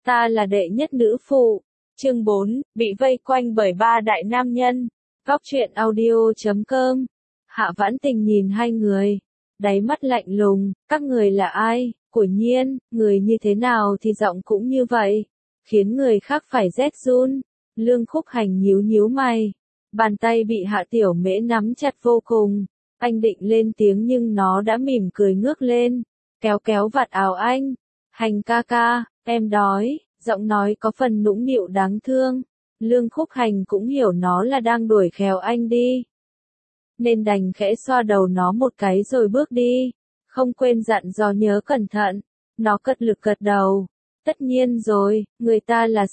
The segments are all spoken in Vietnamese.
Ta là đệ nhất nữ phụ. Chương 4, bị vây quanh bởi ba đại nam nhân. Góc truyện audio.com. Hạ Vãn Tình nhìn hai người, đáy mắt lạnh lùng, các người là ai? Của Nhiên, người như thế nào thì giọng cũng như vậy, khiến người khác phải rét run. Lương Khúc Hành nhíu nhíu mày, bàn tay bị Hạ Tiểu Mễ nắm chặt vô cùng. Anh định lên tiếng nhưng nó đã mỉm cười ngước lên, kéo kéo vạt áo anh. Hành ca ca, em đói. Giọng nói có phần nũng nịu đáng thương. Lương Khúc Hành cũng hiểu nó là đang đuổi khéo anh đi, nên đành khẽ xoa đầu nó một cái rồi bước đi, không quên dặn dò nhớ cẩn thận. Nó cật lực gật đầu. Tất nhiên rồi, người ta là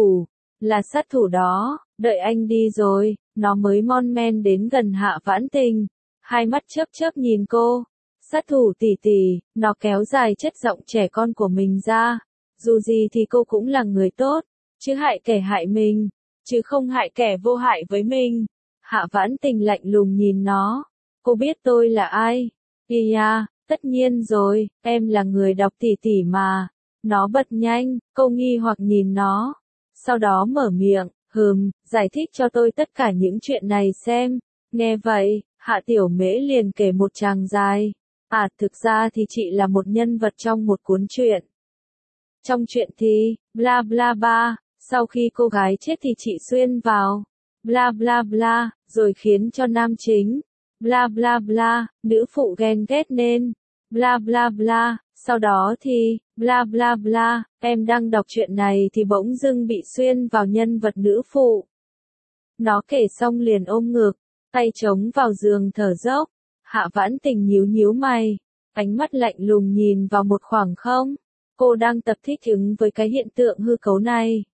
sát thủ đó. Đợi anh đi rồi, nó mới mon men đến gần Hạ Vãn Tình, hai mắt chớp chớp nhìn cô. Sát thủ tỷ tỷ, nó kéo dài chất giọng trẻ con của mình ra. Dù gì thì cô cũng là người tốt, chứ hại kẻ hại mình, chứ không hại kẻ vô hại với mình. Hạ Vãn Tình lạnh lùng nhìn nó. Cô biết tôi là ai? Yeah, tất nhiên rồi, em là người đọc tỷ tỷ mà. Nó bật nhanh, cô nghi hoặc nhìn nó. Sau đó mở miệng, giải thích cho tôi tất cả những chuyện này xem. Nghe vậy, Hạ Tiểu Mễ liền kể một tràng dài. Thực ra thì chị là một nhân vật trong một cuốn truyện. Trong chuyện thì, bla bla bla, sau khi cô gái chết thì chị xuyên vào, bla bla bla, rồi khiến cho nam chính, bla bla bla, nữ phụ ghen ghét nên, bla bla bla, sau đó thì, bla bla bla, em đang đọc chuyện này thì bỗng dưng bị xuyên vào nhân vật nữ phụ. Nó kể xong liền ôm ngực, tay chống vào giường thở dốc. Hạ Vãn Tình nhíu nhíu mày, ánh mắt lạnh lùng nhìn vào một khoảng không. Cô đang tập thích ứng với cái hiện tượng hư cấu này.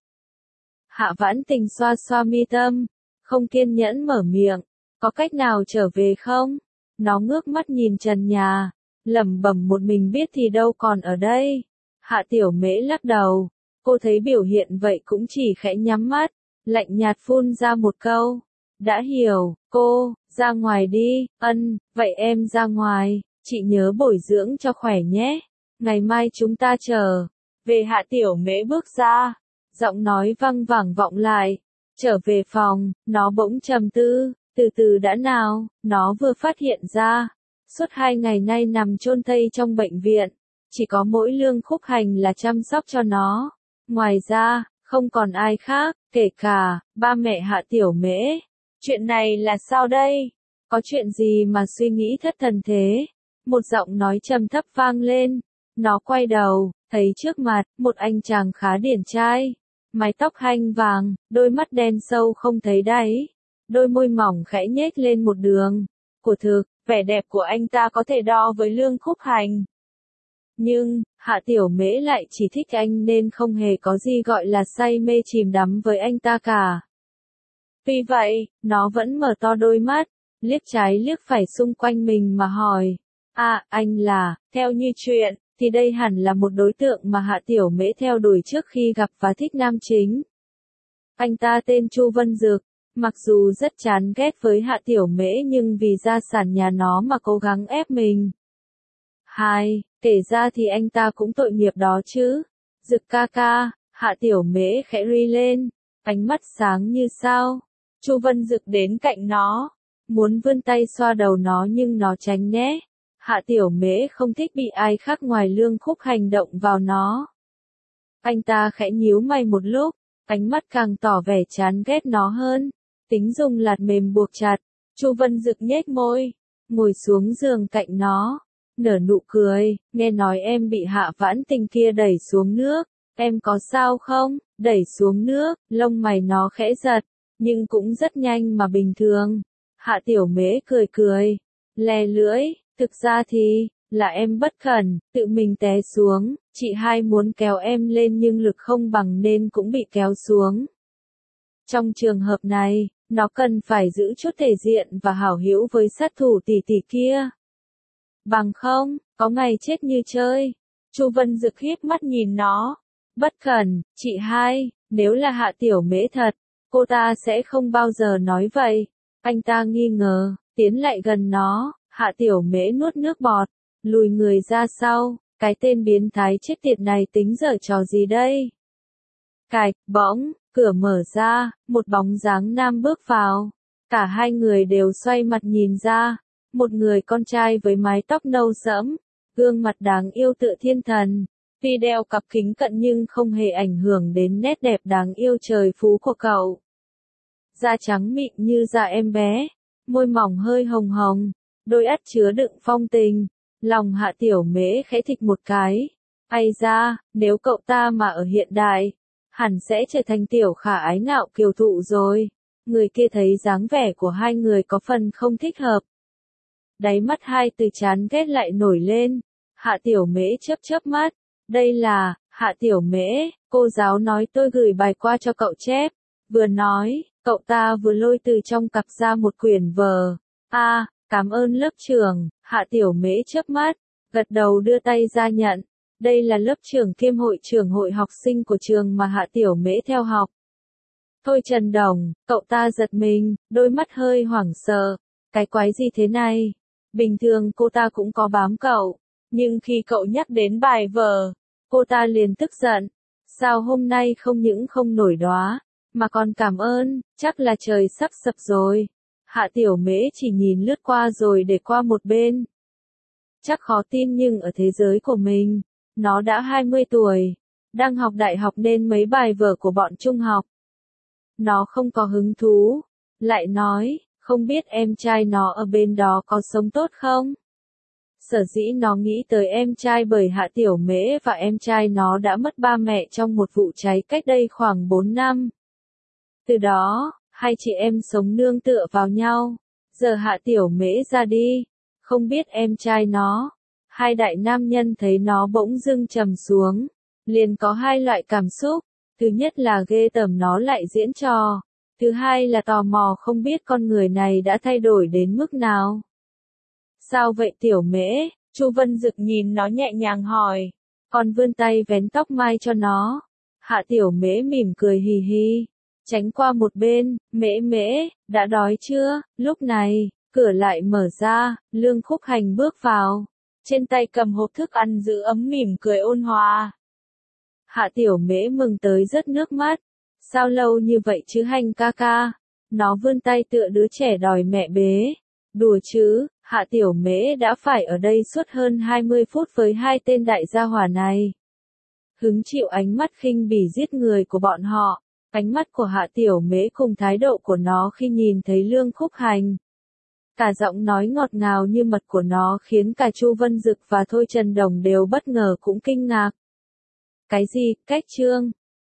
Hạ Vãn Tình xoa xoa mi tâm, không kiên nhẫn mở miệng. Có cách nào trở về không? Nó ngước mắt nhìn trần nhà, lẩm bẩm một mình biết thì đâu còn ở đây. Hạ Tiểu Mễ lắc đầu. Cô thấy biểu hiện vậy cũng chỉ khẽ nhắm mắt, lạnh nhạt phun ra một câu. Đã hiểu, cô, ra ngoài đi. Vậy em ra ngoài, chị nhớ bồi dưỡng cho khỏe nhé. Ngày mai chúng ta trở về. Hạ Tiểu Mễ bước ra, giọng nói văng vẳng vọng lại. Trở về phòng, nó bỗng trầm tư, từ từ đã nào, nó vừa phát hiện ra. Suốt 2 ngày nay nằm chôn thây trong bệnh viện, chỉ có mỗi Lương Khúc Hành là chăm sóc cho nó. Ngoài ra, không còn ai khác, kể cả ba mẹ Hạ Tiểu Mễ. Chuyện này là sao đây? Có chuyện gì mà suy nghĩ thất thần thế? Một giọng nói trầm thấp vang lên. Nó quay đầu, thấy trước mặt, một anh chàng khá điển trai. Mái tóc hanh vàng, đôi mắt đen sâu không thấy đáy. Đôi môi mỏng khẽ nhếch lên một đường. Của thực, vẻ đẹp của anh ta có thể đo với Lương Khúc Hành. Nhưng, Hạ Tiểu Mễ lại chỉ thích anh nên không hề có gì gọi là say mê chìm đắm với anh ta cả. Vì vậy, nó vẫn mở to đôi mắt, liếc trái liếc phải xung quanh mình mà hỏi. Anh là, theo như chuyện, thì đây hẳn là một đối tượng mà Hạ Tiểu Mễ theo đuổi trước khi gặp và thích nam chính. Anh ta tên Chu Vân Dực, mặc dù rất chán ghét với Hạ Tiểu Mễ nhưng vì gia sản nhà nó mà cố gắng ép mình. Kể ra thì anh ta cũng tội nghiệp đó chứ. Dực ca ca, Hạ Tiểu Mễ khẽ ri lên, ánh mắt sáng như sao. Chu Vân Dực đến cạnh nó, muốn vươn tay xoa đầu nó nhưng nó tránh né. Hạ Tiểu Mễ không thích bị ai khác ngoài Lương Khúc Hành động vào nó. Anh ta khẽ nhíu mày một lúc, ánh mắt càng tỏ vẻ chán ghét nó hơn. Tính dùng lạt mềm buộc chặt. Chu Vân Dực nhếch môi, ngồi xuống giường cạnh nó, nở nụ cười. Nghe nói em bị Hạ Vãn Tình kia đẩy xuống nước, em có sao không? Đẩy xuống nước, lông mày nó khẽ giật, nhưng cũng rất nhanh mà bình thường. Hạ Tiểu Mễ cười cười, lè lưỡi. Thực ra thì, là em bất cẩn, tự mình té xuống, chị hai muốn kéo em lên nhưng lực không bằng nên cũng bị kéo xuống. Trong trường hợp này, nó cần phải giữ chút thể diện và hảo hữu với sát thủ tỷ tỷ kia. Bằng không, có ngày chết như chơi. Chu Vân Dực híp mắt nhìn nó. Bất cẩn, chị hai, nếu là Hạ Tiểu Mễ thật, cô ta sẽ không bao giờ nói vậy. Anh ta nghi ngờ, tiến lại gần nó. Hạ Tiểu Mễ nuốt nước bọt, lùi người ra sau. Cái tên biến thái chết tiệt này tính giở trò gì đây? Cạch, bỗng, cửa mở ra, một bóng dáng nam bước vào. Cả hai người đều xoay mặt nhìn ra. Một người con trai với mái tóc nâu sẫm, gương mặt đáng yêu tựa thiên thần. Tuy đeo cặp kính cận nhưng không hề ảnh hưởng đến nét đẹp đáng yêu trời phú của cậu. Da trắng mịn như da em bé, môi mỏng hơi hồng hồng, đôi mắt chứa đựng phong tình. Lòng Hạ Tiểu Mễ khẽ thịch một cái. Ây da, nếu cậu ta mà ở hiện đại, hẳn sẽ trở thành tiểu khả ái ngạo kiều thụ rồi. Người kia thấy dáng vẻ của hai người có phần không thích hợp. Đáy mắt hai từ chán ghét lại nổi lên. Hạ Tiểu Mễ chớp mắt. Đây là, Hạ Tiểu Mễ, cô giáo nói tôi gửi bài qua cho cậu chép. Vừa nói, cậu ta vừa lôi từ trong cặp ra một quyển vở. Cảm ơn lớp trưởng. Hạ Tiểu Mễ chớp mắt, gật đầu đưa tay ra nhận. Đây là lớp trưởng kiêm hội trưởng hội học sinh của trường mà Hạ Tiểu Mễ theo học. Thôi Trần Đồng, cậu ta giật mình, đôi mắt hơi hoảng sợ. Cái quái gì thế này? Bình thường cô ta cũng có bám cậu, nhưng khi cậu nhắc đến bài vở, cô ta liền tức giận. Sao hôm nay không những không nổi đoá, mà còn cảm ơn, chắc là trời sắp sập rồi. Hạ Tiểu Mễ chỉ nhìn lướt qua rồi để qua một bên. Chắc khó tin nhưng ở thế giới của mình, nó đã 20 tuổi, đang học đại học nên mấy bài vở của bọn trung học. Nó không có hứng thú, lại nói, không biết em trai nó ở bên đó có sống tốt không? Sở dĩ nó nghĩ tới em trai bởi Hạ Tiểu Mễ và em trai nó đã mất ba mẹ trong một vụ cháy cách đây khoảng 4 năm. Từ đó, hai chị em sống nương tựa vào nhau. Giờ Hạ Tiểu Mễ ra đi, không biết em trai nó. Hai đại nam nhân thấy nó bỗng dưng trầm xuống, liền có hai loại cảm xúc. Thứ nhất là ghê tởm nó lại diễn trò. Thứ hai là tò mò không biết con người này đã thay đổi đến mức nào. Sao vậy Tiểu Mễ? Chu Vân Dực nhìn nó nhẹ nhàng hỏi. Còn vươn tay vén tóc mai cho nó. Hạ Tiểu Mễ mỉm cười hì hì, tránh qua một bên. Mễ Mễ, đã đói chưa? Lúc này, cửa lại mở ra, Lương Khúc Hành bước vào. Trên tay cầm hộp thức ăn giữ ấm mỉm cười ôn hòa. Hạ Tiểu Mễ mừng tới rớt nước mắt. Sao lâu như vậy chứ Hành ca ca? Nó vươn tay tựa đứa trẻ đòi mẹ bế. Đùa chứ, Hạ Tiểu Mễ đã phải ở đây suốt hơn 20 phút với hai tên đại gia hỏa này. Hứng chịu ánh mắt khinh bỉ giết người của bọn họ. Ánh mắt của Hạ Tiểu Mễ cùng thái độ của nó khi nhìn thấy Lương Khúc Hành. Cả giọng nói ngọt ngào như mật của nó khiến cả Chu Vân Dực và Thôi Trần Đồng đều bất ngờ cũng kinh ngạc. Cái gì, cách chương?